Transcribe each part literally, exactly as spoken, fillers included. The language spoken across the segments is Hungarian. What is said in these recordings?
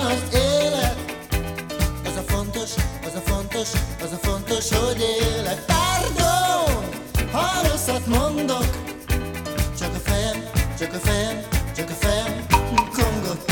az élet. Az a fontos, az a fontos, az a fontos, hogy élek. Pardon, ha rosszat mondok, csak a fejem, csak a fejem, csak a fejem kongott.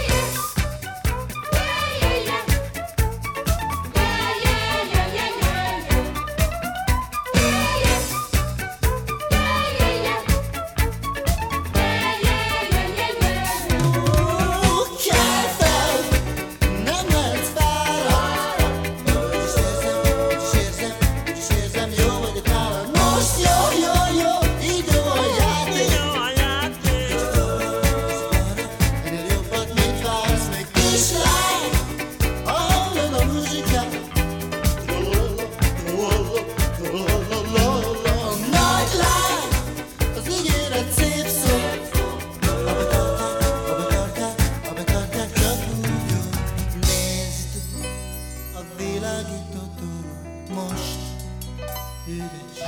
Most üres.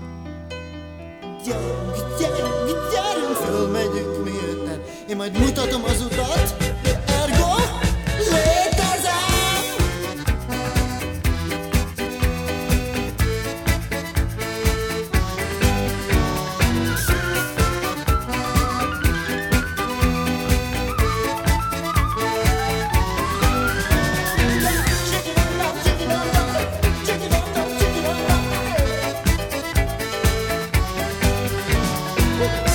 Gyerünk, gyerünk, gyerünk, fölmegyünk mi öten. Én majd mutatom az utat. Ergo, létezem! Woo!